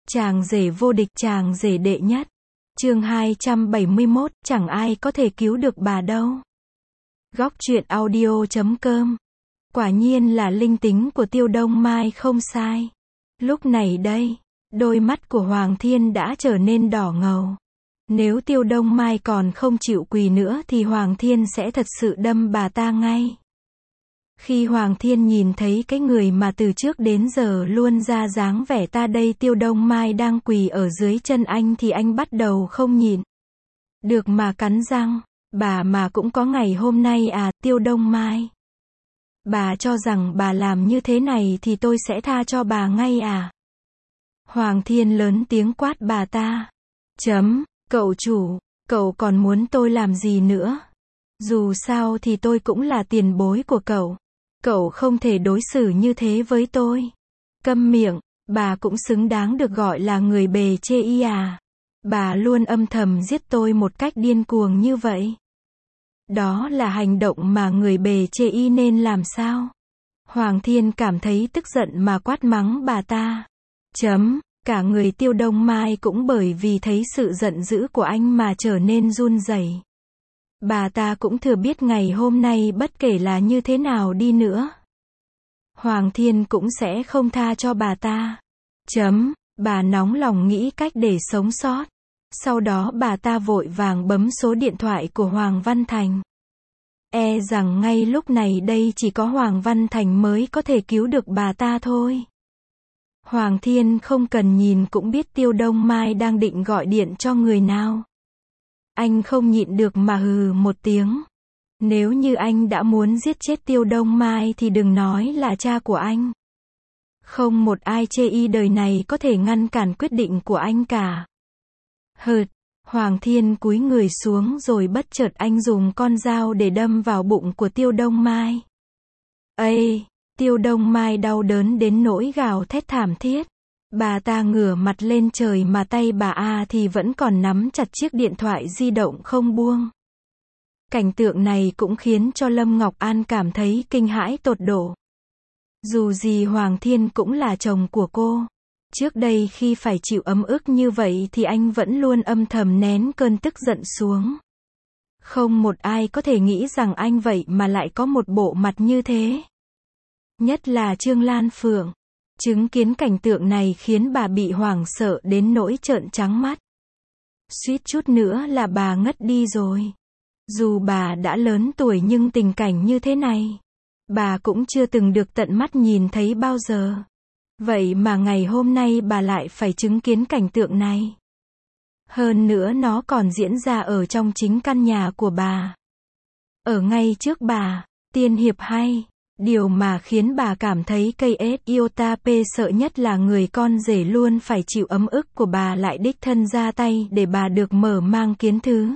Chàng rể vô địch, chàng rể đệ nhất. Chương 271, chẳng ai có thể cứu được bà đâu. Góc truyện audio.com. Quả nhiên là linh tính của Tiêu Đông Mai không sai. Lúc này đây, đôi mắt của Hoàng Thiên đã trở nên đỏ ngầu. Nếu Tiêu Đông Mai còn không chịu quỳ nữa thì Hoàng Thiên sẽ thật sự đâm bà ta ngay. Khi Hoàng Thiên nhìn thấy cái người mà từ trước đến giờ luôn ra dáng vẻ ta đây Tiêu Đông Mai đang quỳ ở dưới chân anh thì anh bắt đầu không nhịn được mà cắn răng. Bà mà cũng có ngày hôm nay à, Tiêu Đông Mai? Bà cho rằng bà làm như thế này thì tôi sẽ tha cho bà ngay à? Hoàng Thiên lớn tiếng quát bà ta. Cậu chủ, cậu còn muốn tôi làm gì nữa? Dù sao thì tôi cũng là tiền bối của cậu. Cậu không thể đối xử như thế với tôi. Câm miệng, bà cũng xứng đáng được gọi là người bề chê y à? Bà luôn âm thầm giết tôi một cách điên cuồng như vậy. Đó là hành động mà người bề chê y nên làm sao? Hoàng Thiên cảm thấy tức giận mà quát mắng bà ta. Cả người Tiêu Đông Mai cũng bởi vì thấy sự giận dữ của anh mà trở nên run rẩy. Bà ta cũng thừa biết ngày hôm nay bất kể là như thế nào đi nữa, Hoàng Thiên cũng sẽ không tha cho bà ta. Bà nóng lòng nghĩ cách để sống sót. Sau đó bà ta vội vàng bấm số điện thoại của Hoàng Văn Thành. E rằng ngay lúc này đây chỉ có Hoàng Văn Thành mới có thể cứu được bà ta thôi. Hoàng Thiên không cần nhìn cũng biết Tiêu Đông Mai đang định gọi điện cho người nào. Anh không nhịn được mà hừ một tiếng. Nếu như anh đã muốn giết chết Tiêu Đông Mai thì đừng nói là cha của anh. Không một ai chê y đời này có thể ngăn cản quyết định của anh cả. Hoàng Thiên cúi người xuống rồi bất chợt anh dùng con dao để đâm vào bụng của Tiêu Đông Mai. Tiêu Đông Mai đau đớn đến nỗi gào thét thảm thiết. Bà ta ngửa mặt lên trời mà tay bà thì vẫn còn nắm chặt chiếc điện thoại di động không buông. Cảnh tượng này cũng khiến cho Lâm Ngọc An cảm thấy kinh hãi tột độ. Dù gì Hoàng Thiên cũng là chồng của cô. Trước đây khi phải chịu ấm ức như vậy thì anh vẫn luôn âm thầm nén cơn tức giận xuống. Không một ai có thể nghĩ rằng anh vậy mà lại có một bộ mặt như thế. Nhất là Trương Lan Phượng. Chứng kiến cảnh tượng này khiến bà bị hoảng sợ đến nỗi trợn trắng mắt. Suýt chút nữa là bà ngất đi rồi. Dù bà đã lớn tuổi nhưng tình cảnh như thế này, bà cũng chưa từng được tận mắt nhìn thấy bao giờ. Vậy mà ngày hôm nay bà lại phải chứng kiến cảnh tượng này. Hơn nữa nó còn diễn ra ở trong chính căn nhà của bà. Ở ngay trước bà, tiên hiệp hay. Điều mà khiến bà cảm thấy cây iota p sợ nhất là người con rể luôn phải chịu ấm ức của bà lại đích thân ra tay để bà được mở mang kiến thứ.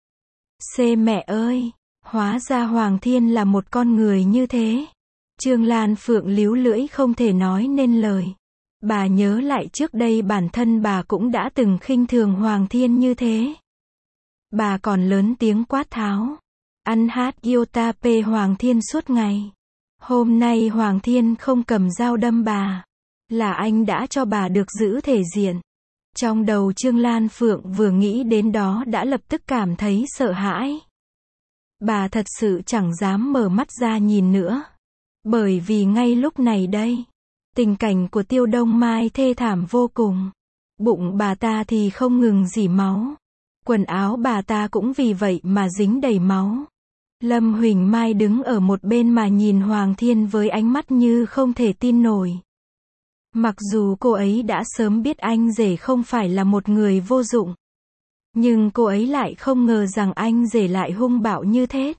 Mẹ ơi, hóa ra Hoàng Thiên là một con người như thế. Trương Lan Phượng líu lưỡi không thể nói nên lời. Bà nhớ lại trước đây bản thân bà cũng đã từng khinh thường Hoàng Thiên như thế. Bà còn lớn tiếng quát tháo. Ăn hát iota p Hoàng Thiên suốt ngày. Hôm nay Hoàng Thiên không cầm dao đâm bà, là anh đã cho bà được giữ thể diện. Trong đầu Trương Lan Phượng vừa nghĩ đến đó đã lập tức cảm thấy sợ hãi. Bà thật sự chẳng dám mở mắt ra nhìn nữa. Bởi vì ngay lúc này đây, tình cảnh của Tiêu Đông Mai thê thảm vô cùng. Bụng bà ta thì không ngừng rỉ máu. Quần áo bà ta cũng vì vậy mà dính đầy máu. Lâm Huỳnh Mai đứng ở một bên mà nhìn Hoàng Thiên với ánh mắt như không thể tin nổi. Mặc dù cô ấy đã sớm biết anh rể không phải là một người vô dụng, nhưng cô ấy lại không ngờ rằng anh rể lại hung bạo như thế.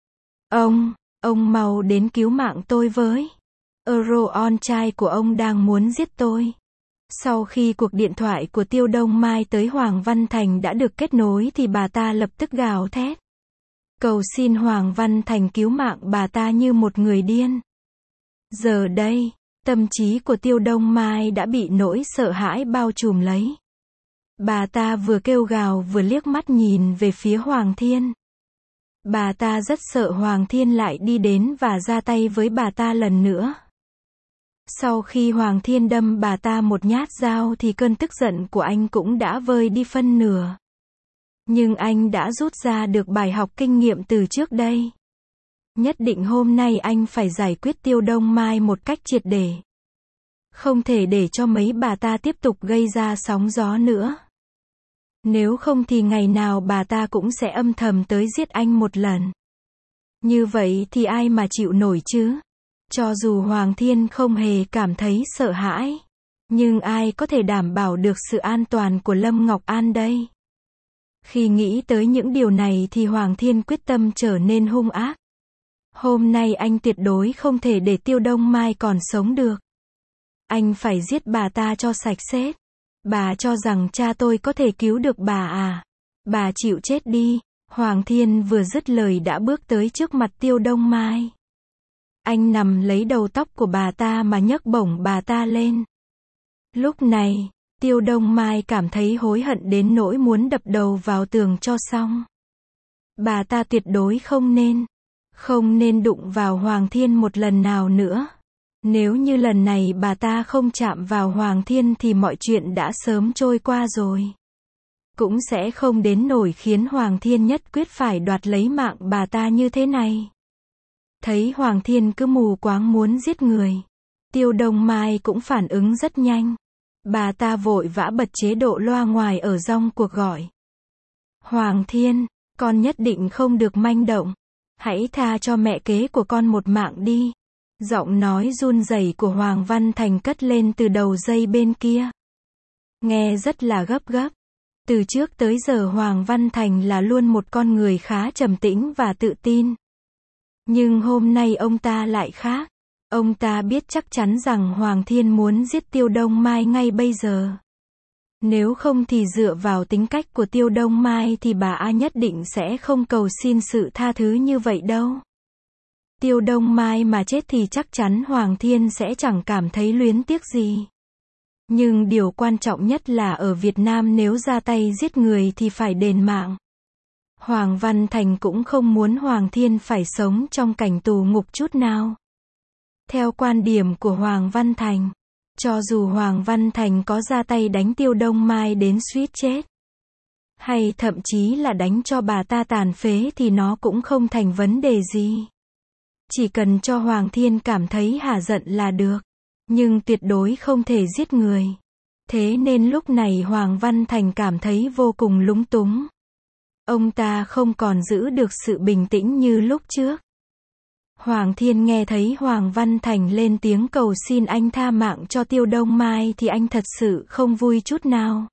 Ông mau đến cứu mạng tôi với. Con trai của ông đang muốn giết tôi. Sau khi cuộc điện thoại của Tiêu Đông Mai tới Hoàng Văn Thành đã được kết nối thì bà ta lập tức gào thét. Cầu xin Hoàng Văn Thành cứu mạng bà ta như một người điên. Giờ đây, tâm trí của Tiêu Đông Mai đã bị nỗi sợ hãi bao trùm lấy. Bà ta vừa kêu gào vừa liếc mắt nhìn về phía Hoàng Thiên. Bà ta rất sợ Hoàng Thiên lại đi đến và ra tay với bà ta lần nữa. Sau khi Hoàng Thiên đâm bà ta một nhát dao thì cơn tức giận của anh cũng đã vơi đi phân nửa. Nhưng anh đã rút ra được bài học kinh nghiệm từ trước đây. Nhất định hôm nay anh phải giải quyết Tiêu Đông Mai một cách triệt để. Không thể để cho mấy bà ta tiếp tục gây ra sóng gió nữa. Nếu không thì ngày nào bà ta cũng sẽ âm thầm tới giết anh một lần. Như vậy thì ai mà chịu nổi chứ? Cho dù Hoàng Thiên không hề cảm thấy sợ hãi, nhưng ai có thể đảm bảo được sự an toàn của Lâm Ngọc An đây? Khi nghĩ tới những điều này thì Hoàng Thiên quyết tâm trở nên hung ác. Hôm nay anh tuyệt đối không thể để Tiêu Đông Mai còn sống được. Anh phải giết bà ta cho sạch sẽ. Bà cho rằng cha tôi có thể cứu được bà à? Bà chịu chết đi. Hoàng Thiên vừa dứt lời đã bước tới trước mặt Tiêu Đông Mai. Anh nằm lấy đầu tóc của bà ta mà nhấc bổng bà ta lên. Lúc này, Tiêu Đông Mai cảm thấy hối hận đến nỗi muốn đập đầu vào tường cho xong. Bà ta tuyệt đối không nên đụng vào Hoàng Thiên một lần nào nữa. Nếu như lần này bà ta không chạm vào Hoàng Thiên thì mọi chuyện đã sớm trôi qua rồi. Cũng sẽ không đến nỗi khiến Hoàng Thiên nhất quyết phải đoạt lấy mạng bà ta như thế này. Thấy Hoàng Thiên cứ mù quáng muốn giết người, Tiêu Đông Mai cũng phản ứng rất nhanh. Bà ta vội vã bật chế độ loa ngoài ở trong cuộc gọi. Hoàng Thiên, con nhất định không được manh động. Hãy tha cho mẹ kế của con một mạng đi. Giọng nói run rẩy của Hoàng Văn Thành cất lên từ đầu dây bên kia. Nghe rất là gấp gáp. Từ trước tới giờ Hoàng Văn Thành là luôn một con người khá trầm tĩnh và tự tin. Nhưng hôm nay ông ta lại khác. Ông ta biết chắc chắn rằng Hoàng Thiên muốn giết Tiêu Đông Mai ngay bây giờ. Nếu không thì dựa vào tính cách của Tiêu Đông Mai thì bà A nhất định sẽ không cầu xin sự tha thứ như vậy đâu. Tiêu Đông Mai mà chết thì chắc chắn Hoàng Thiên sẽ chẳng cảm thấy luyến tiếc gì. Nhưng điều quan trọng nhất là ở Việt Nam nếu ra tay giết người thì phải đền mạng. Hoàng Văn Thành cũng không muốn Hoàng Thiên phải sống trong cảnh tù ngục chút nào. Theo quan điểm của Hoàng Văn Thành, cho dù Hoàng Văn Thành có ra tay đánh Tiêu Đông Mai đến suýt chết, hay thậm chí là đánh cho bà ta tàn phế thì nó cũng không thành vấn đề gì. Chỉ cần cho Hoàng Thiên cảm thấy hả giận là được. Nhưng tuyệt đối không thể giết người. Thế nên lúc này Hoàng Văn Thành cảm thấy vô cùng lúng túng. Ông ta không còn giữ được sự bình tĩnh như lúc trước. Hoàng Thiên nghe thấy Hoàng Văn Thành lên tiếng cầu xin anh tha mạng cho Tiêu Đông Mai thì anh thật sự không vui chút nào.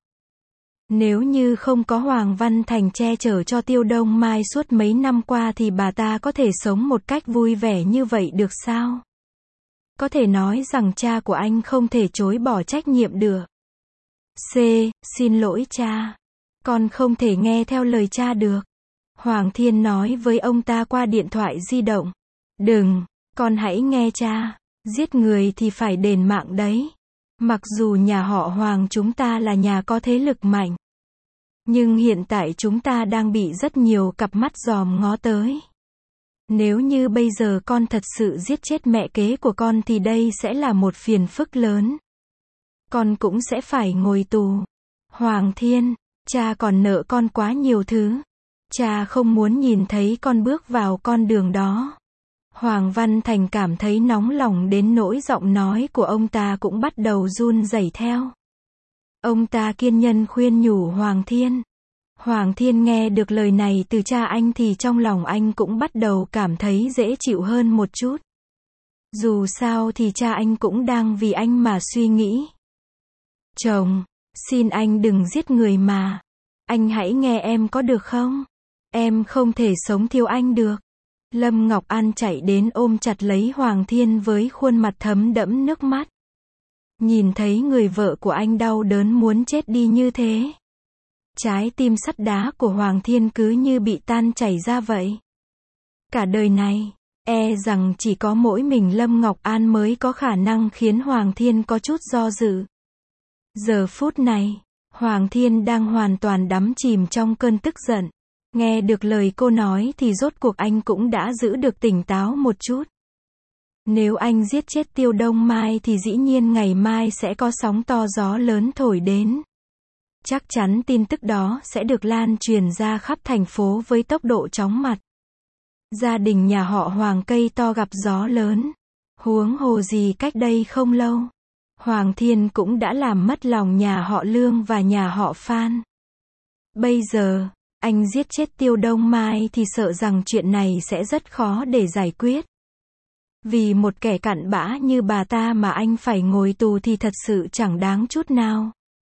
Nếu như không có Hoàng Văn Thành che chở cho Tiêu Đông Mai suốt mấy năm qua thì bà ta có thể sống một cách vui vẻ như vậy được sao? Có thể nói rằng cha của anh không thể chối bỏ trách nhiệm được. Xin lỗi cha. Con không thể nghe theo lời cha được. Hoàng Thiên nói với ông ta qua điện thoại di động. Đừng, con hãy nghe cha. Giết người thì phải đền mạng đấy. Mặc dù nhà họ Hoàng chúng ta là nhà có thế lực mạnh. Nhưng hiện tại chúng ta đang bị rất nhiều cặp mắt dòm ngó tới. Nếu như bây giờ con thật sự giết chết mẹ kế của con thì đây sẽ là một phiền phức lớn. Con cũng sẽ phải ngồi tù. Hoàng Thiên, cha còn nợ con quá nhiều thứ. Cha không muốn nhìn thấy con bước vào con đường đó. Hoàng Văn Thành cảm thấy nóng lòng đến nỗi giọng nói của ông ta cũng bắt đầu run rẩy theo. Ông ta kiên nhẫn khuyên nhủ Hoàng Thiên. Hoàng Thiên nghe được lời này từ cha anh thì trong lòng anh cũng bắt đầu cảm thấy dễ chịu hơn một chút. Dù sao thì cha anh cũng đang vì anh mà suy nghĩ. Chồng, xin anh đừng giết người mà. Anh hãy nghe em có được không? Em không thể sống thiếu anh được. Lâm Ngọc An chạy đến ôm chặt lấy Hoàng Thiên với khuôn mặt thấm đẫm nước mắt. Nhìn thấy người vợ của anh đau đớn muốn chết đi như thế. Trái tim sắt đá của Hoàng Thiên cứ như bị tan chảy ra vậy. Cả đời này, e rằng chỉ có mỗi mình Lâm Ngọc An mới có khả năng khiến Hoàng Thiên có chút do dự. Giờ phút này, Hoàng Thiên đang hoàn toàn đắm chìm trong cơn tức giận. Nghe được lời cô nói thì rốt cuộc anh cũng đã giữ được tỉnh táo một chút. Nếu anh giết chết Tiêu Đông Mai thì dĩ nhiên ngày mai sẽ có sóng to gió lớn thổi đến. Chắc chắn tin tức đó sẽ được lan truyền ra khắp thành phố với tốc độ chóng mặt. Gia đình nhà họ Hoàng cây to gặp gió lớn. Huống hồ gì cách đây không lâu, Hoàng Thiên cũng đã làm mất lòng nhà họ Lương và nhà họ Phan. Bây giờ, anh giết chết Tiêu Đông Mai thì sợ rằng chuyện này sẽ rất khó để giải quyết. Vì một kẻ cặn bã như bà ta mà anh phải ngồi tù thì thật sự chẳng đáng chút nào.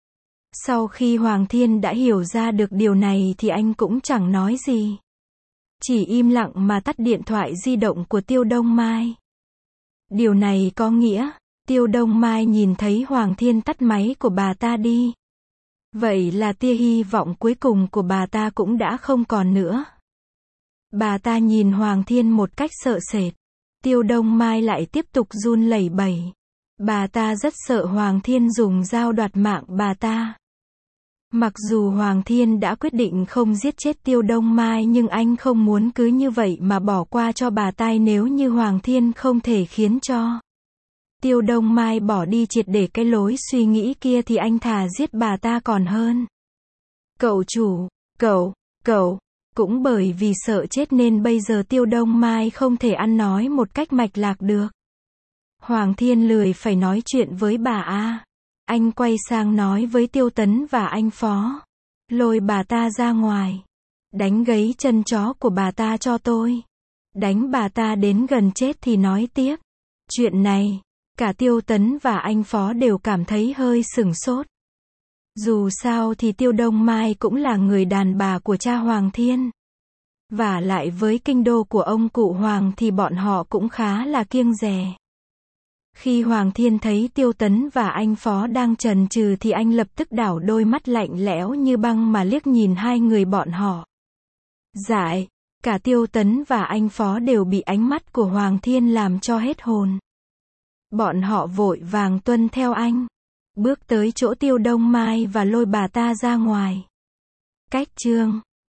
Sau khi Hoàng Thiên đã hiểu ra được điều này thì anh cũng chẳng nói gì. Chỉ im lặng mà tắt điện thoại di động của Tiêu Đông Mai. Điều này có nghĩa, Tiêu Đông Mai nhìn thấy Hoàng Thiên tắt máy của bà ta đi. Vậy là tia hy vọng cuối cùng của bà ta cũng đã không còn nữa. Bà ta nhìn Hoàng Thiên một cách sợ sệt. Tiêu Đông Mai lại tiếp tục run lẩy bẩy. Bà ta rất sợ Hoàng Thiên dùng dao đoạt mạng bà ta. Mặc dù Hoàng Thiên đã quyết định không giết chết Tiêu Đông Mai nhưng anh không muốn cứ như vậy mà bỏ qua cho bà ta. Nếu như Hoàng Thiên không thể khiến cho Tiêu Đông Mai bỏ đi triệt để cái lối suy nghĩ kia thì anh thà giết bà ta còn hơn. Cậu chủ, cậu, cũng bởi vì sợ chết nên bây giờ Tiêu Đông Mai không thể ăn nói một cách mạch lạc được. Hoàng Thiên lười phải nói chuyện với bà a. Anh quay sang nói với Tiêu Tấn và anh Phó. Lôi bà ta ra ngoài. Đánh gãy chân chó của bà ta cho tôi. Đánh bà ta đến gần chết thì nói tiếp. Chuyện này, cả Tiêu Tấn và anh Phó đều cảm thấy hơi sửng sốt. Dù sao thì Tiêu Đông Mai cũng là người đàn bà của cha Hoàng Thiên. Và lại với kinh đô của ông cụ Hoàng thì bọn họ cũng khá là kiêng dè. Khi Hoàng Thiên thấy Tiêu Tấn và anh Phó đang chần chừ thì anh lập tức đảo đôi mắt lạnh lẽo như băng mà liếc nhìn hai người bọn họ. Dại, cả Tiêu Tấn và anh Phó đều bị ánh mắt của Hoàng Thiên làm cho hết hồn. Bọn họ vội vàng tuân theo anh, bước tới chỗ Tiêu Đông Mai và lôi bà ta ra ngoài. Cách chương